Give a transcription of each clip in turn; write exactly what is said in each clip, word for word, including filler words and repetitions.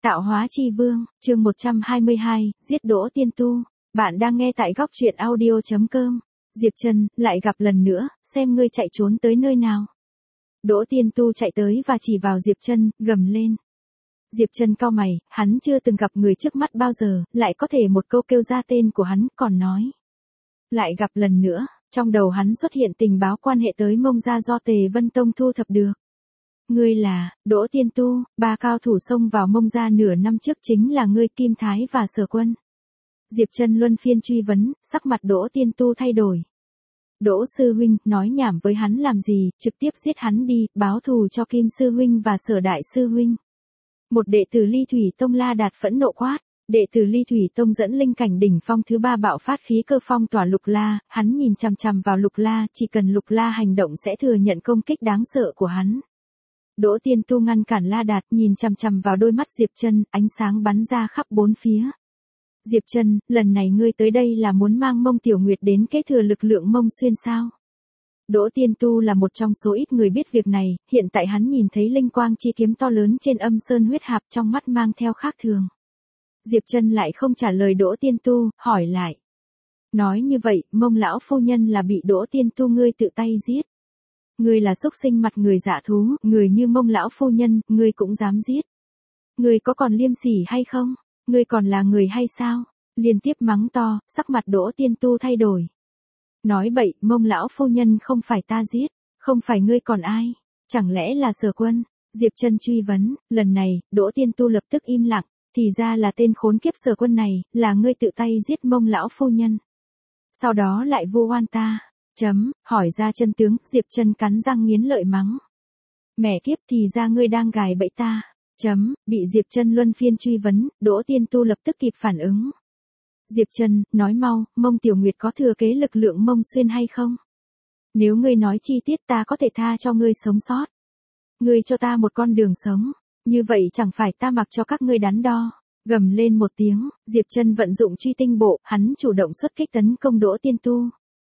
Tạo hóa chi vương, chương một trăm hai mươi hai, giết Đỗ Tiên Tu. Bạn đang nghe tại góc truyện audio chấm com. Diệp Trần, lại gặp lần nữa, xem ngươi chạy trốn tới nơi nào. Đỗ Tiên Tu chạy tới và chỉ vào Diệp Trần, gầm lên. Diệp Trần cau mày, hắn chưa từng gặp người trước mắt bao giờ, lại có thể một câu kêu ra tên của hắn, còn nói. Lại gặp lần nữa, trong đầu hắn xuất hiện tình báo quan hệ tới Mông Gia do Tề Vân Tông thu thập được. Ngươi là, Đỗ Tiên Tu, ba cao thủ xông vào Mông Gia nửa năm trước chính là ngươi Kim Thái và Sở Quân. Diệp Trần luân phiên truy vấn, sắc mặt Đỗ Tiên Tu thay đổi. Đỗ Sư Huynh, nói nhảm với hắn làm gì, trực tiếp giết hắn đi, báo thù cho Kim Sư Huynh và Sở Đại Sư Huynh. Một đệ tử Ly Thủy Tông La Đạt phẫn nộ quát. Đệ tử Ly Thủy Tông dẫn linh cảnh đỉnh phong thứ ba bạo phát khí cơ phong tỏa Lục La, hắn nhìn chằm chằm vào Lục La, chỉ cần Lục La hành động sẽ thừa nhận công kích đáng sợ của hắn. Đỗ Tiên Tu ngăn cản La Đạt, nhìn chằm chằm vào đôi mắt Diệp Trần, ánh sáng bắn ra khắp bốn phía. Diệp Trần, lần này ngươi tới đây là muốn mang Mông Tiểu Nguyệt đến kế thừa lực lượng Mông Xuyên sao? Đỗ Tiên Tu là một trong số ít người biết việc này, hiện tại hắn nhìn thấy linh quang chi kiếm to lớn trên âm sơn huyết hạp trong mắt mang theo khác thường. Diệp Trần lại không trả lời Đỗ Tiên Tu, hỏi lại. Nói như vậy, Mông lão phu nhân là bị Đỗ Tiên Tu ngươi tự tay giết. Ngươi là xúc sinh mặt người dạ thú, người như Mông lão phu nhân, ngươi cũng dám giết. Ngươi có còn liêm sỉ hay không? Ngươi còn là người hay sao? Liên tiếp mắng to, sắc mặt Đỗ Tiên Tu thay đổi. Nói bậy, Mông lão phu nhân không phải ta giết, không phải ngươi còn ai? Chẳng lẽ là Sở Quân? Diệp Trần truy vấn, lần này, Đỗ Tiên Tu lập tức im lặng. Thì ra là tên khốn kiếp Sở Quân này, là ngươi tự tay giết Mông lão phu nhân. Sau đó lại vu oan ta. Chấm, hỏi ra chân tướng, Diệp Trần cắn răng nghiến lợi mắng. Mẹ kiếp, thì ra ngươi đang gài bẫy ta. Chấm, bị Diệp Trần luân phiên truy vấn, Đỗ Tiên Tu lập tức kịp phản ứng. Diệp Trần, nói mau, Mông Tiểu Nguyệt có thừa kế lực lượng Mông Xuyên hay không? Nếu ngươi nói chi tiết ta có thể tha cho ngươi sống sót. Ngươi cho ta một con đường sống. Như vậy chẳng phải ta mặc cho các ngươi đắn đo. Gầm lên một tiếng, Diệp Trần vận dụng truy tinh bộ, hắn chủ động xuất kích tấn công Đỗ Tiên Tu.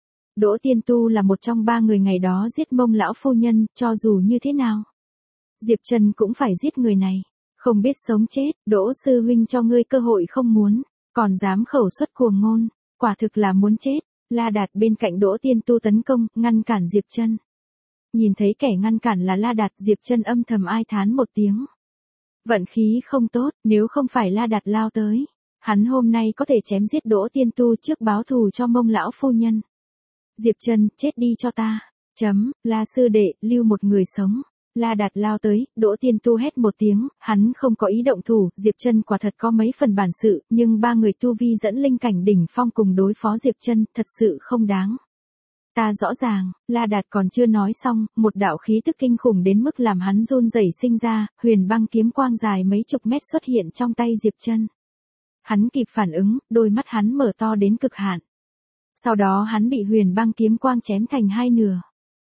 Đỗ Tiên Tu là một trong ba người ngày đó giết Mông lão phu nhân, cho dù như thế nào. Diệp Trần cũng phải giết người này. Không biết sống chết, Đỗ Sư Huynh cho ngươi cơ hội không muốn, còn dám khẩu xuất cuồng ngôn, quả thực là muốn chết. La Đạt bên cạnh Đỗ Tiên Tu tấn công, ngăn cản Diệp Trần. Nhìn thấy kẻ ngăn cản là La Đạt, Diệp Trần âm thầm ai thán một tiếng. Vận khí không tốt, nếu không phải La Đạt lao tới, hắn hôm nay có thể chém giết Đỗ Tiên Tu trước báo thù cho Mông lão phu nhân. Diệp Trần, chết đi cho ta. Chấm, La sư đệ, lưu một người sống. La Đạt lao tới, Đỗ Tiên Tu hét một tiếng, hắn không có ý động thủ, Diệp Trần quả thật có mấy phần bản sự, nhưng ba người tu vi dẫn linh cảnh đỉnh phong cùng đối phó Diệp Trần, thật sự không đáng. Ta rõ ràng, La Đạt còn chưa nói xong, một đạo khí tức kinh khủng đến mức làm hắn run rẩy sinh ra, huyền băng kiếm quang dài mấy chục mét xuất hiện trong tay Diệp Trần. Hắn kịp phản ứng, đôi mắt hắn mở to đến cực hạn. Sau đó hắn bị huyền băng kiếm quang chém thành hai nửa.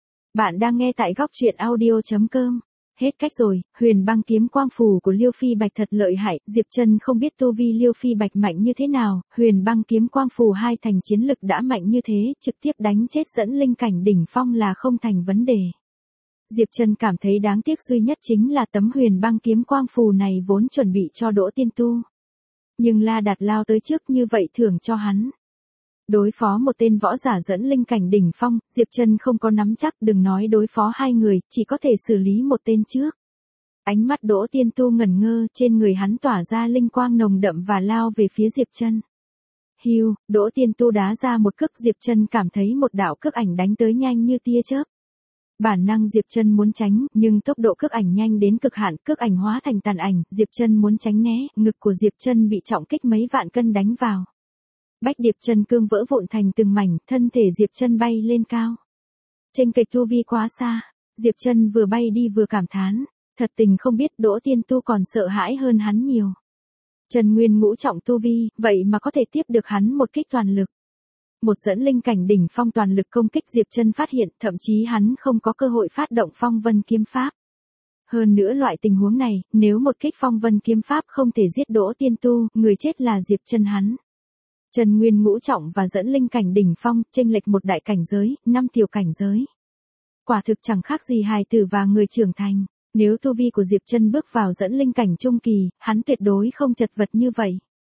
Bạn đang nghe tại góc truyện audio chấm com. Hết cách rồi, huyền băng kiếm quang phù của Liêu Phi Bạch thật lợi hại, Diệp Trần không biết tu vi Liêu Phi Bạch mạnh như thế nào, huyền băng kiếm quang phù hai thành chiến lực đã mạnh như thế, trực tiếp đánh chết dẫn linh cảnh đỉnh phong là không thành vấn đề. Diệp Trần cảm thấy đáng tiếc duy nhất chính là tấm huyền băng kiếm quang phù này vốn chuẩn bị cho Đỗ Tiên Tu. Nhưng La Đạt lao tới trước như vậy thưởng cho hắn. Đối phó một tên võ giả dẫn linh cảnh đỉnh phong, Diệp Trần không có nắm chắc, đừng nói đối phó hai người, chỉ có thể xử lý một tên trước. Ánh mắt Đỗ Tiên Tu ngẩn ngơ, trên người hắn tỏa ra linh quang nồng đậm và lao về phía Diệp Trần. Hiu, Đỗ Tiên Tu đá ra một cước, Diệp Trần cảm thấy một đạo cước ảnh đánh tới nhanh như tia chớp. Bản năng Diệp Trần muốn tránh, nhưng tốc độ cước ảnh nhanh đến cực hạn, cước ảnh hóa thành tàn ảnh, Diệp Trần muốn tránh né, ngực của Diệp Trần bị trọng kích mấy vạn cân đánh vào. Bách điệp chân cương vỡ vụn thành từng mảnh, thân thể Diệp Trần bay lên cao. Chênh kệch tu vi quá xa, Diệp Trần vừa bay đi vừa cảm thán, thật tình không biết Đỗ Tiên Tu còn sợ hãi hơn hắn nhiều. Trần Nguyên ngũ trọng tu vi, vậy mà có thể tiếp được hắn một kích toàn lực. Một dẫn linh cảnh đỉnh phong toàn lực công kích Diệp Trần phát hiện, thậm chí hắn không có cơ hội phát động phong vân kiếm pháp. Hơn nữa loại tình huống này, nếu một kích phong vân kiếm pháp không thể giết Đỗ Tiên Tu, người chết là Diệp Trần hắn. Trần Nguyên ngũ trọng và dẫn linh cảnh đỉnh phong, chênh lệch một đại cảnh giới, năm tiểu cảnh giới. Quả thực chẳng khác gì hài tử và người trưởng thành. Nếu tu vi của Diệp Trân bước vào dẫn linh cảnh trung kỳ, hắn tuyệt đối không chật vật như vậy.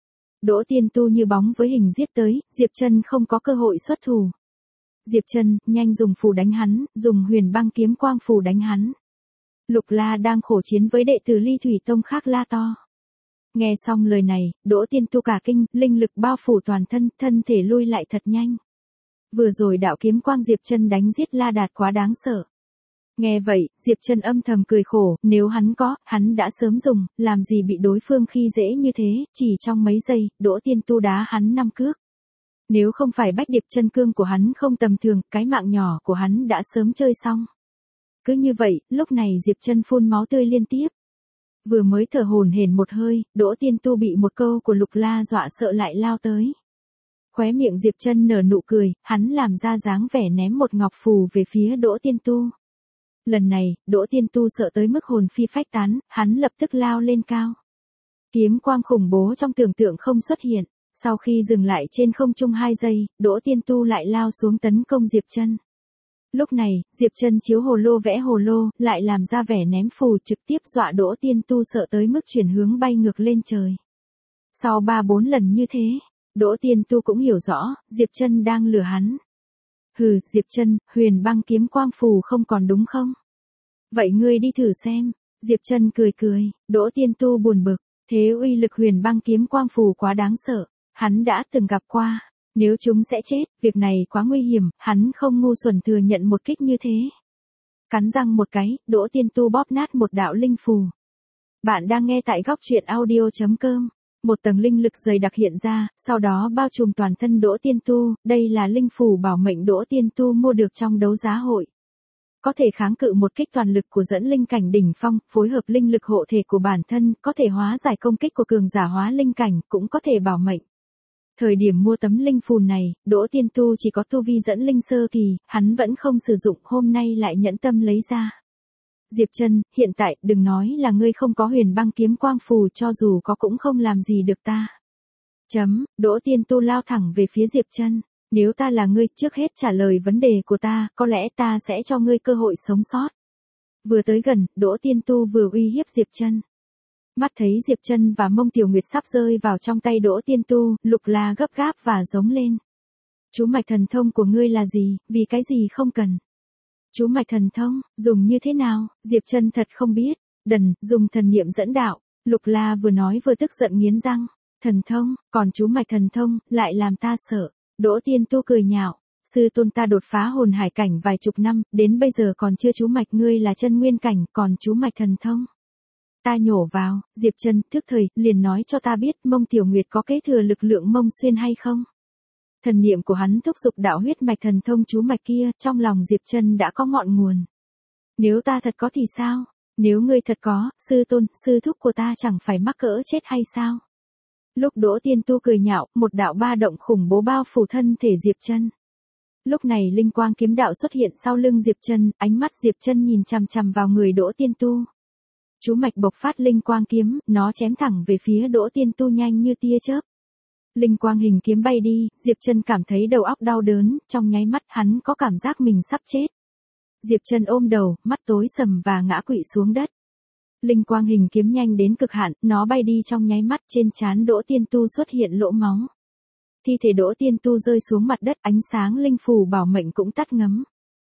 Đỗ Tiên Tu như bóng với hình giết tới, Diệp Trân không có cơ hội xuất thủ. Diệp Trân, nhanh dùng phù đánh hắn, dùng huyền băng kiếm quang phù đánh hắn. Lục La đang khổ chiến với đệ tử Ly Thủy Tông khác la to. Nghe xong lời này, Đỗ Tiên Tu cả kinh, linh lực bao phủ toàn thân, thân thể lui lại thật nhanh. Vừa rồi đạo kiếm quang Diệp Trân đánh giết La Đạt quá đáng sợ. Nghe vậy, Diệp Trân âm thầm cười khổ, nếu hắn có, hắn đã sớm dùng, làm gì bị đối phương khi dễ như thế, chỉ trong mấy giây, Đỗ Tiên Tu đá hắn năm cước. Nếu không phải bách điệp chân cương của hắn không tầm thường, cái mạng nhỏ của hắn đã sớm chơi xong. Cứ như vậy, lúc này Diệp Trân phun máu tươi liên tiếp. Vừa mới thở hổn hển một hơi, Đỗ Tiên Tu bị một câu của Lục La dọa sợ lại lao tới. Khóe miệng Diệp Trân nở nụ cười, hắn làm ra dáng vẻ ném một ngọc phù về phía Đỗ Tiên Tu. Lần này, Đỗ Tiên Tu sợ tới mức hồn phi phách tán, hắn lập tức lao lên cao. Kiếm quang khủng bố trong tưởng tượng không xuất hiện, sau khi dừng lại trên không trung hai giây, Đỗ Tiên Tu lại lao xuống tấn công Diệp Trân. Lúc này, Diệp Trân chiếu hồ lô vẽ hồ lô, lại làm ra vẻ ném phù trực tiếp dọa Đỗ Tiên Tu sợ tới mức chuyển hướng bay ngược lên trời. Sau ba bốn lần như thế, Đỗ Tiên Tu cũng hiểu rõ, Diệp Trân đang lừa hắn. Hừ, Diệp Trân, huyền băng kiếm quang phù không còn đúng không? Vậy ngươi đi thử xem. Diệp Trân cười cười, Đỗ Tiên Tu buồn bực, thế uy lực huyền băng kiếm quang phù quá đáng sợ, hắn đã từng gặp qua. Nếu chúng sẽ chết, việc này quá nguy hiểm, hắn không ngu xuẩn thừa nhận một kích như thế. Cắn răng một cái, Đỗ Tiên Tu bóp nát một đạo linh phù. Bạn đang nghe tại góc truyện audio chấm com. Một tầng linh lực dày đặc hiện ra, sau đó bao trùm toàn thân Đỗ Tiên Tu, đây là linh phù bảo mệnh Đỗ Tiên Tu mua được trong đấu giá hội. Có thể kháng cự một kích toàn lực của dẫn linh cảnh đỉnh phong, phối hợp linh lực hộ thể của bản thân, có thể hóa giải công kích của cường giả hóa linh cảnh, cũng có thể bảo mệnh. Thời điểm mua tấm linh phù này, Đỗ Tiên Tu chỉ có tu vi dẫn linh sơ kỳ, hắn vẫn không sử dụng, hôm nay lại nhẫn tâm lấy ra. Diệp Trân, hiện tại, đừng nói là ngươi không có huyền băng kiếm quang phù, cho dù có cũng không làm gì được ta. Chấm, Đỗ Tiên Tu lao thẳng về phía Diệp Trân. Nếu ta là ngươi, trước hết trả lời vấn đề của ta, có lẽ ta sẽ cho ngươi cơ hội sống sót. Vừa tới gần, Đỗ Tiên Tu vừa uy hiếp Diệp Trân. Mắt thấy Diệp Trân và Mông Tiểu Nguyệt sắp rơi vào trong tay Đỗ Tiên Tu, Lục La gấp gáp và giống lên. Chú mạch thần thông của ngươi là gì, vì cái gì không cần? Chú mạch thần thông, dùng như thế nào? Diệp Trân thật không biết. Đần, dùng thần niệm dẫn đạo. Lục La vừa nói vừa tức giận nghiến răng. Thần thông, còn chú mạch thần thông, lại làm ta sợ. Đỗ Tiên Tu cười nhạo. Sư tôn ta đột phá hồn hải cảnh vài chục năm, đến bây giờ còn chưa chú mạch, ngươi là chân nguyên cảnh, còn chú mạch thần thông. Ta nhổ vào, Diệp Trân, thức thời, liền nói cho ta biết Mông Tiểu Nguyệt có kế thừa lực lượng Mông Xuyên hay không? Thần niệm của hắn thúc giục đạo huyết mạch thần thông chú mạch kia, trong lòng Diệp Trân đã có ngọn nguồn. Nếu ta thật có thì sao? Nếu ngươi thật có, sư tôn, sư thúc của ta chẳng phải mắc cỡ chết hay sao? Lúc Đỗ Tiên Tu cười nhạo, một đạo ba động khủng bố bao phủ thân thể Diệp Trân. Lúc này linh quang kiếm đạo xuất hiện sau lưng Diệp Trân, ánh mắt Diệp Trân nhìn chằm chằm vào người Đỗ Tiên Tu. Chú mạch bộc phát linh quang kiếm, nó chém thẳng về phía Đỗ Tiên Tu nhanh như tia chớp. Linh quang hình kiếm bay đi, Diệp Trân cảm thấy đầu óc đau đớn, trong nháy mắt hắn có cảm giác mình sắp chết. Diệp Trân ôm đầu, mắt tối sầm và ngã quỵ xuống đất. Linh quang hình kiếm nhanh đến cực hạn, nó bay đi trong nháy mắt, trên trán Đỗ Tiên Tu xuất hiện lỗ máu. Thi thể Đỗ Tiên Tu rơi xuống mặt đất, ánh sáng linh phù bảo mệnh cũng tắt ngấm.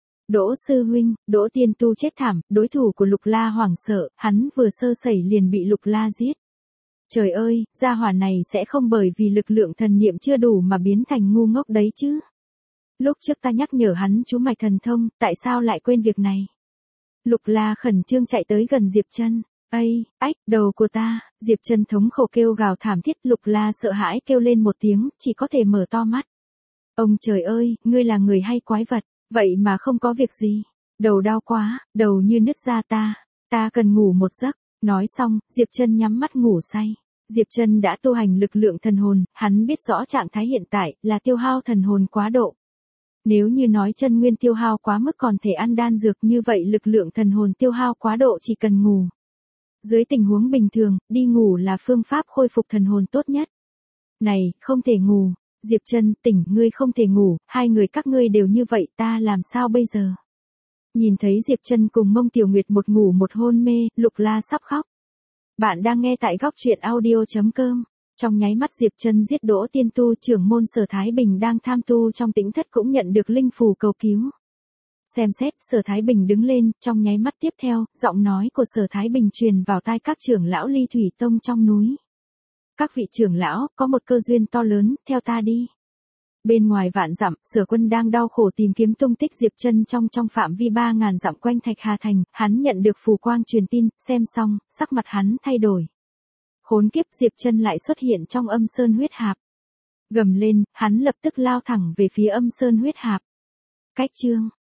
Đỗ sư huynh, Đỗ Tiên Tu chết thảm, đối thủ của Lục La hoảng sợ, hắn vừa sơ sẩy liền bị Lục La giết. Trời ơi, gia hỏa này sẽ không bởi vì lực lượng thần niệm chưa đủ mà biến thành ngu ngốc đấy chứ. Lúc trước ta nhắc nhở hắn chú mạch thần thông, tại sao lại quên việc này? Lục La khẩn trương chạy tới gần Diệp Trân. Ây, ách, đầu của ta, Diệp Trân thống khổ kêu gào thảm thiết, Lục La sợ hãi kêu lên một tiếng, chỉ có thể mở to mắt. Ông trời ơi, ngươi là người hay quái vật, vậy mà không có việc gì. Đầu đau quá, đầu như nứt ra ta, ta cần ngủ một giấc. Nói xong, Diệp Trân nhắm mắt ngủ say. Diệp Trân đã tu hành lực lượng thần hồn, hắn biết rõ trạng thái hiện tại là tiêu hao thần hồn quá độ. Nếu như nói chân nguyên tiêu hao quá mức còn thể ăn đan dược, như vậy lực lượng thần hồn tiêu hao quá độ chỉ cần ngủ. Dưới tình huống bình thường, đi ngủ là phương pháp khôi phục thần hồn tốt nhất. Này, không thể ngủ. Diệp Trân, tỉnh, ngươi không thể ngủ, hai người các ngươi đều như vậy, ta làm sao bây giờ? Nhìn thấy Diệp Trân cùng Mông Tiểu Nguyệt một ngủ một hôn mê, Lục La sắp khóc. Bạn đang nghe tại góc truyện audio.com. Trong nháy mắt Diệp Trân giết Đỗ Tiên Tu, trưởng môn Sở Thái Bình đang tham tu trong tĩnh thất cũng nhận được linh phù cầu cứu. Xem xét, Sở Thái Bình đứng lên, trong nháy mắt tiếp theo, giọng nói của Sở Thái Bình truyền vào tai các trưởng lão Ly Thủy Tông trong núi. Các vị trưởng lão, có một cơ duyên to lớn, theo ta đi. Bên ngoài vạn dặm, Sở Quân đang đau khổ tìm kiếm tung tích Diệp Trân trong trong phạm vi ba ngàn dặm quanh Thạch Hà Thành, hắn nhận được phù quang truyền tin, xem xong, sắc mặt hắn thay đổi. Khốn kiếp, Diệp Trân lại xuất hiện trong Âm Sơn huyết hạp. Gầm lên, hắn lập tức lao thẳng về phía Âm Sơn huyết hạp. Cách chương